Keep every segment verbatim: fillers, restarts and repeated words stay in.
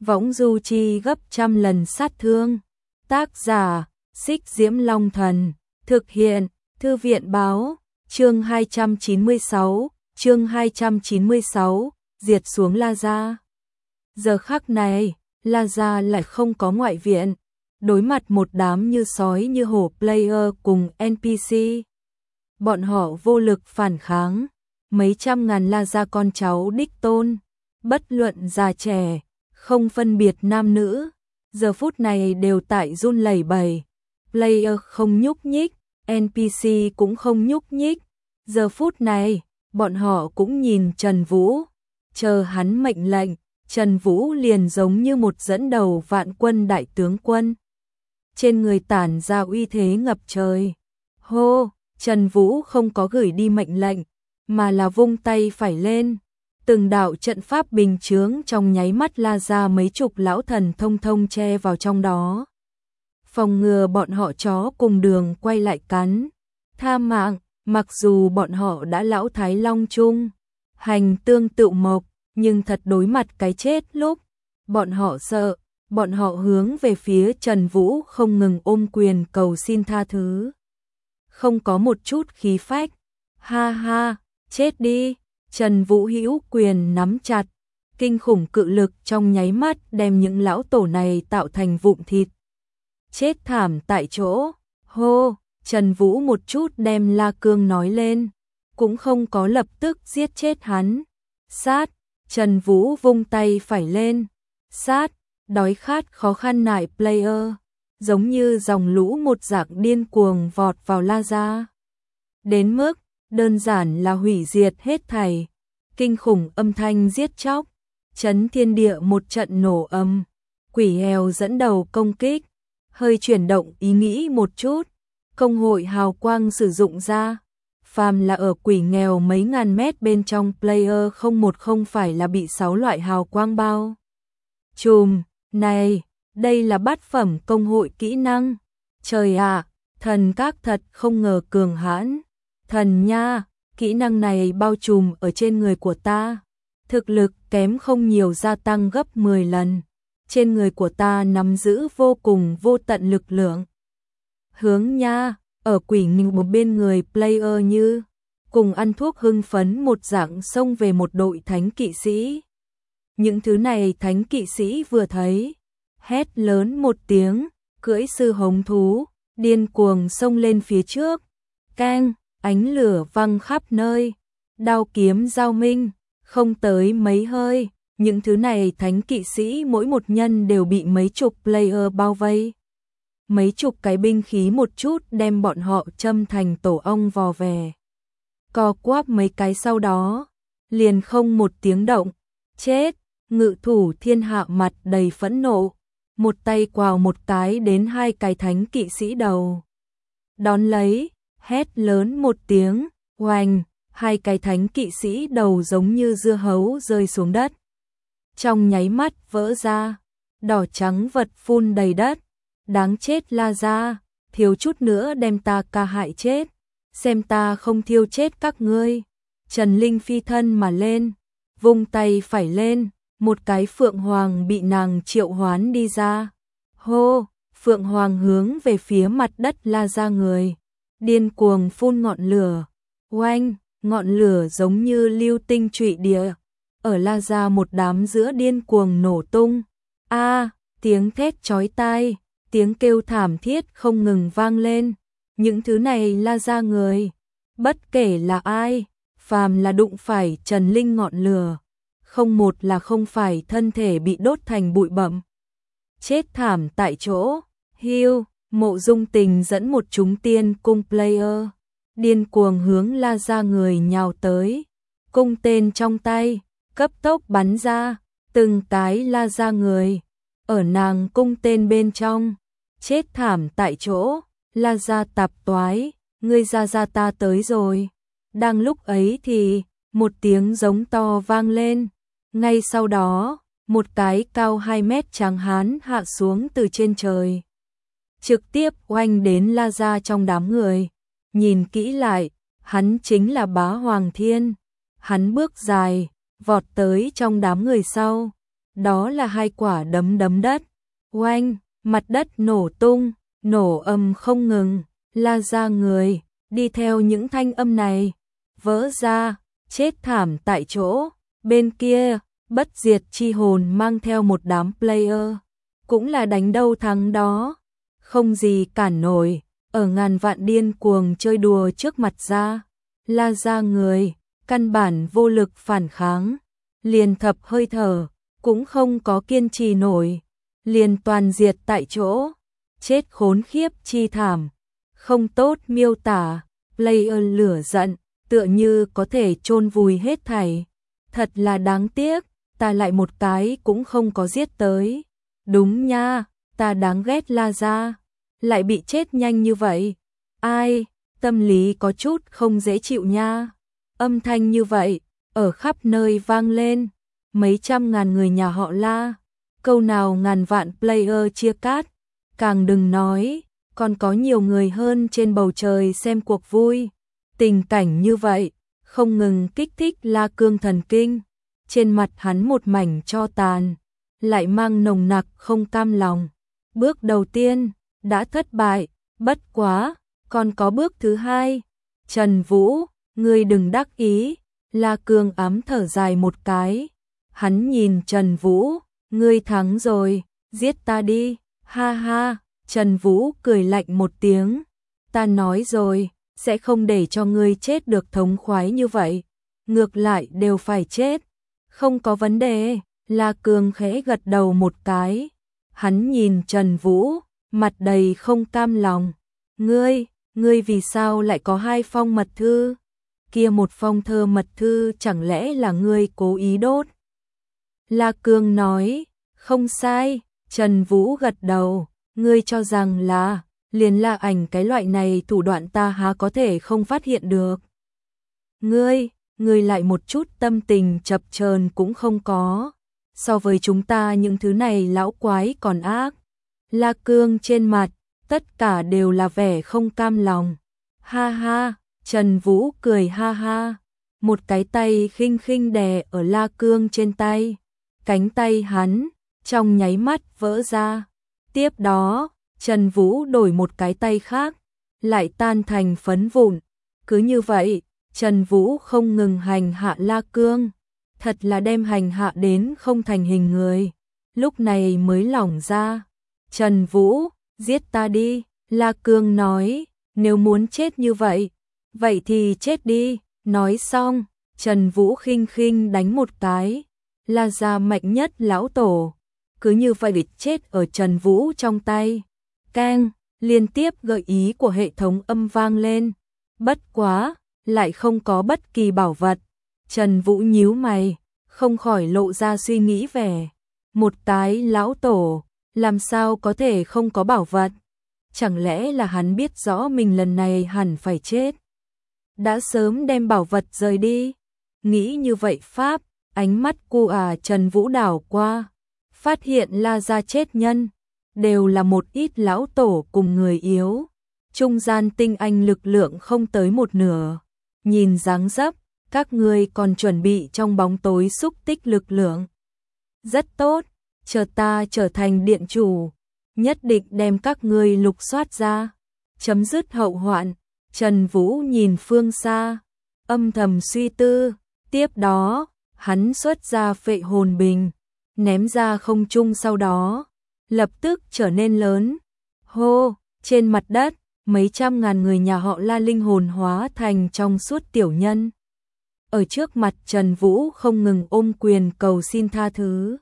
võng du chi gấp trăm lần sát thương. Tác giả, Xích Diễm Long Thần, thực hiện, Thư viện báo, chương hai trăm chín mươi sáu, chương hai trăm chín mươi sáu, diệt xuống La Gia. Giờ khắc này, La Gia lại không có ngoại viện, đối mặt một đám như sói như hổ player cùng en pê xê. Bọn họ vô lực phản kháng, mấy trăm ngàn La Gia con cháu đích tôn, bất luận già trẻ, không phân biệt nam nữ, giờ phút này đều tại run lẩy bẩy. Player không nhúc nhích, en pê xê cũng không nhúc nhích. Giờ phút này, bọn họ cũng nhìn Trần Vũ, chờ hắn mệnh lệnh. Trần Vũ liền giống như một dẫn đầu vạn quân đại tướng quân. Trên người tản ra uy thế ngập trời. Hô, Trần Vũ không có gửi đi mệnh lệnh, mà là vung tay phải lên. Từng đạo trận pháp bình chướng trong nháy mắt la ra mấy chục lão thần thông thông che vào trong đó. Phòng ngừa bọn họ chó cùng đường quay lại cắn. Tha mạng, mặc dù bọn họ đã lão thái long chung, hành tương tự mộc, nhưng thật đối mặt cái chết lúc, bọn họ sợ, bọn họ hướng về phía Trần Vũ không ngừng ôm quyền cầu xin tha thứ. Không có một chút khí phách, ha ha, chết đi, Trần Vũ hữu quyền nắm chặt, kinh khủng cự lực trong nháy mắt đem những lão tổ này tạo thành vụn thịt. Chết thảm tại chỗ, hô, Trần Vũ một chút đem La Cương nói lên, cũng không có lập tức giết chết hắn. Sát, Trần Vũ vung tay phải lên, sát, đói khát khó khăn nại player, giống như dòng lũ một dạng điên cuồng vọt vào La Gia. Đến mức, đơn giản là hủy diệt hết thảy, kinh khủng âm thanh giết chóc, chấn thiên địa một trận nổ âm, quỷ heo dẫn đầu công kích, hơi chuyển động ý nghĩ một chút, công hội hào quang sử dụng ra. Phàm là ở quỷ nghèo mấy ngàn mét bên trong player không một không phải là bị sáu loại hào quang bao. Chùm, này, đây là bát phẩm công hội kỹ năng. Trời ạ, thần các thật không ngờ cường hãn. Thần nha, kỹ năng này bao trùm ở trên người của ta. Thực lực kém không nhiều gia tăng gấp mười lần. Trên người của ta nắm giữ vô cùng vô tận lực lượng. Hướng nha. Ở quỷ nghinh một bên người player như cùng ăn thuốc hưng phấn một dạng xông về một đội thánh kỵ sĩ. Những thứ này thánh kỵ sĩ vừa thấy, hét lớn một tiếng, cưỡi sư hống thú, điên cuồng xông lên phía trước. Keng, ánh lửa văng khắp nơi, đao kiếm giao minh, không tới mấy hơi, những thứ này thánh kỵ sĩ mỗi một nhân đều bị mấy chục player bao vây. Mấy chục cái binh khí một chút đem bọn họ châm thành tổ ong vò vè. Co quắp mấy cái sau đó, liền không một tiếng động. Chết, ngự thủ thiên hạ mặt đầy phẫn nộ. Một tay quào một cái đến hai cái thánh kỵ sĩ đầu. Đón lấy, hét lớn một tiếng, oành, hai cái thánh kỵ sĩ đầu giống như dưa hấu rơi xuống đất. Trong nháy mắt vỡ ra, đỏ trắng vật phun đầy đất. Đáng chết La Gia, thiếu chút nữa đem ta ca hại chết, xem ta không thiêu chết các ngươi. Trần Linh phi thân mà lên, vung tay phải lên, một cái phượng hoàng bị nàng triệu hoán đi ra. Hô, phượng hoàng hướng về phía mặt đất La Gia người, điên cuồng phun ngọn lửa. Oanh, ngọn lửa giống như lưu tinh trụy địa, ở La Gia một đám giữa điên cuồng nổ tung. A, tiếng thét chói tai, tiếng kêu thảm thiết không ngừng vang lên. Những thứ này La Gia người, bất kể là ai, phàm là đụng phải Trần Linh ngọn lửa, không một là không phải thân thể bị đốt thành bụi bặm, chết thảm tại chỗ. Hiu, Mộ Dung Tình dẫn một chúng tiên cung player, điên cuồng hướng La Gia người nhào tới, cung tên trong tay, cấp tốc bắn ra, từng cái La Gia người, ở nàng cung tên bên trong, chết thảm tại chỗ. La Gia tạp toái, ngươi Gia Gia ta tới rồi. Đang lúc ấy thì, một tiếng giống to vang lên, ngay sau đó, một cái cao hai mét tráng hán hạ xuống từ trên trời, trực tiếp oanh đến La Gia trong đám người. Nhìn kỹ lại, hắn chính là Bá Hoàng Thiên. Hắn bước dài, vọt tới trong đám người sau, đó là hai quả đấm đấm đất. Oanh, mặt đất nổ tung, nổ âm không ngừng, La Gia người, đi theo những thanh âm này, vỡ ra, chết thảm tại chỗ. Bên kia, Bất Diệt Chi Hồn mang theo một đám player, cũng là đánh đâu thắng đó, không gì cản nổi, ở ngàn vạn điên cuồng chơi đùa trước mặt ra. La Gia người, căn bản vô lực phản kháng, liền thập hơi thở, cũng không có kiên trì nổi, liền toàn diệt tại chỗ, chết khốn khiếp chi thảm, không tốt miêu tả. Player lửa giận, tựa như có thể chôn vùi hết thảy, thật là đáng tiếc, ta lại một cái cũng không có giết tới. Đúng nha, ta đáng ghét La Gia, lại bị chết nhanh như vậy. Ai, tâm lý có chút không dễ chịu nha. Âm thanh như vậy, ở khắp nơi vang lên, mấy trăm ngàn người nhà họ La, câu nào ngàn vạn player chia cắt, càng đừng nói, còn có nhiều người hơn trên bầu trời xem cuộc vui. Tình cảnh như vậy, không ngừng kích thích La Cương thần kinh, trên mặt hắn một mảnh tro tàn, lại mang nồng nặc không cam lòng. Bước đầu tiên, đã thất bại, bất quá, còn có bước thứ hai. Trần Vũ, ngươi đừng đắc ý, La Cương ám thở dài một cái. Hắn nhìn Trần Vũ, ngươi thắng rồi, giết ta đi, ha ha. Trần Vũ cười lạnh một tiếng, ta nói rồi, sẽ không để cho ngươi chết được thống khoái như vậy, ngược lại đều phải chết. Không có vấn đề, La Cương khẽ gật đầu một cái. Hắn nhìn Trần Vũ, mặt đầy không cam lòng. Ngươi, ngươi vì sao lại có hai phong mật thư? Kia một phong thơ mật thư chẳng lẽ là ngươi cố ý đốt? La Cương nói, không sai. Trần Vũ gật đầu, ngươi cho rằng là, liền La Ảnh cái loại này thủ đoạn ta há có thể không phát hiện được. Ngươi, ngươi lại một chút tâm tình chập chờn cũng không có. So với chúng ta những thứ này lão quái còn ác. La Cương trên mặt, tất cả đều là vẻ không cam lòng. Ha ha, Trần Vũ cười ha ha, một cái tay khinh khinh đè ở La Cương trên tay. Cánh tay hắn, trong nháy mắt vỡ ra. Tiếp đó, Trần Vũ đổi một cái tay khác, lại tan thành phấn vụn. Cứ như vậy, Trần Vũ không ngừng hành hạ La Cương, thật là đem hành hạ đến không thành hình người. Lúc này mới lỏng ra. Trần Vũ, giết ta đi, La Cương nói, nếu muốn chết như vậy, vậy thì chết đi. Nói xong, Trần Vũ khinh khinh đánh một cái. La Gia mạnh nhất lão tổ, cứ như vậy bị chết ở Trần Vũ trong tay. Keng, liên tiếp gợi ý của hệ thống âm vang lên. Bất quá, lại không có bất kỳ bảo vật. Trần Vũ nhíu mày, không khỏi lộ ra suy nghĩ vẻ. Một cái lão tổ, làm sao có thể không có bảo vật? Chẳng lẽ là hắn biết rõ mình lần này hẳn phải chết, đã sớm đem bảo vật rời đi? Nghĩ như vậy pháp, ánh mắt cu à Trần Vũ đảo qua, phát hiện La Gia chết nhân, đều là một ít lão tổ cùng người yếu. Trung gian tinh anh lực lượng không tới một nửa. Nhìn dáng dấp, các ngươi còn chuẩn bị trong bóng tối xúc tích lực lượng. Rất tốt, chờ ta trở thành điện chủ, nhất định đem các ngươi lục soát ra, chấm dứt hậu hoạn. Trần Vũ nhìn phương xa, âm thầm suy tư, tiếp đó, hắn xuất ra phệ hồn bình, ném ra không trung, sau đó, lập tức trở nên lớn. Hô, trên mặt đất, mấy trăm ngàn người nhà họ La linh hồn hóa thành trong suốt tiểu nhân. Ở trước mặt Trần Vũ không ngừng ôm quyền cầu xin tha thứ.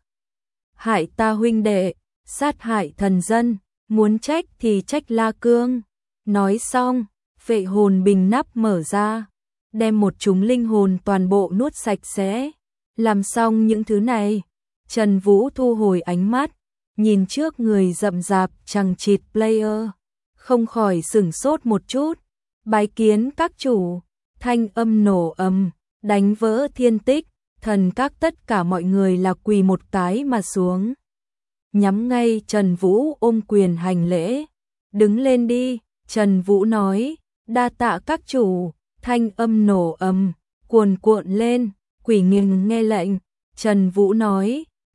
Hại ta huynh đệ, sát hại thần dân, muốn trách thì trách La Cương. Nói xong, phệ hồn bình nắp mở ra, đem một chúng linh hồn toàn bộ nuốt sạch sẽ. Làm xong những thứ này, Trần Vũ thu hồi ánh mắt, nhìn trước người rậm rạp chằng chịt player, không khỏi sửng sốt một chút. Bái kiến các chủ, thanh âm nổ ầm, đánh vỡ thiên tích, thần các tất cả mọi người là quỳ một cái mà xuống. Nhắm ngay Trần Vũ ôm quyền hành lễ. Đứng lên đi, Trần Vũ nói, đa tạ các chủ. Thanh âm nổ ầm, cuồn cuộn lên, quỷ nghiêng nghe lệnh. Trần Vũ nói,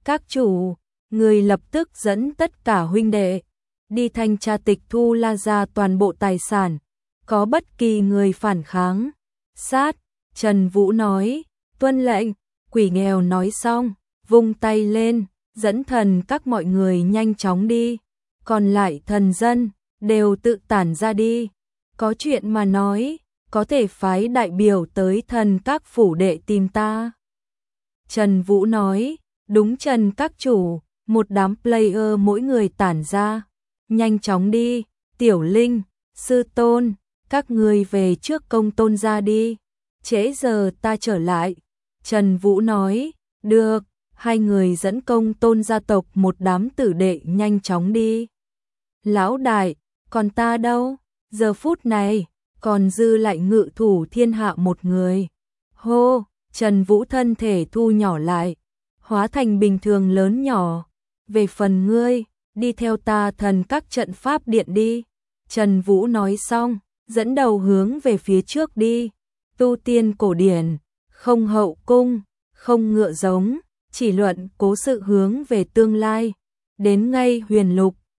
Các chủ, người lập tức dẫn tất cả huynh đệ đi thanh tra tịch thu La gia toàn bộ tài sản, có bất kỳ người phản kháng, sát. Trần Vũ nói, tuân lệnh. Quỷ nghèo nói xong, vung tay lên, dẫn thần các mọi người nhanh chóng đi, còn lại thần dân đều tự tản ra đi. Có chuyện mà nói, có thể phái đại biểu tới thần các phủ đệ tìm ta. Trần Vũ nói, đúng Trần các chủ. Một đám player mỗi người tản ra, nhanh chóng đi. Tiểu Linh, Sư Tôn, các người về trước công tôn ra đi, trễ giờ ta trở lại. Trần Vũ nói, được. Hai người dẫn công tôn gia tộc một đám tử đệ nhanh chóng đi. Lão đại, còn ta đâu? Giờ phút này, còn dư lại ngự thủ thiên hạ một người. Hô, Trần Vũ thân thể thu nhỏ lại, hóa thành bình thường lớn nhỏ. Về phần ngươi, đi theo ta thần các trận pháp điện đi. Trần Vũ nói xong, dẫn đầu hướng về phía trước đi. Tu tiên cổ điển, không hậu cung, không ngựa giống, chỉ luận cố sự hướng về tương lai. Đến ngay huyền lục,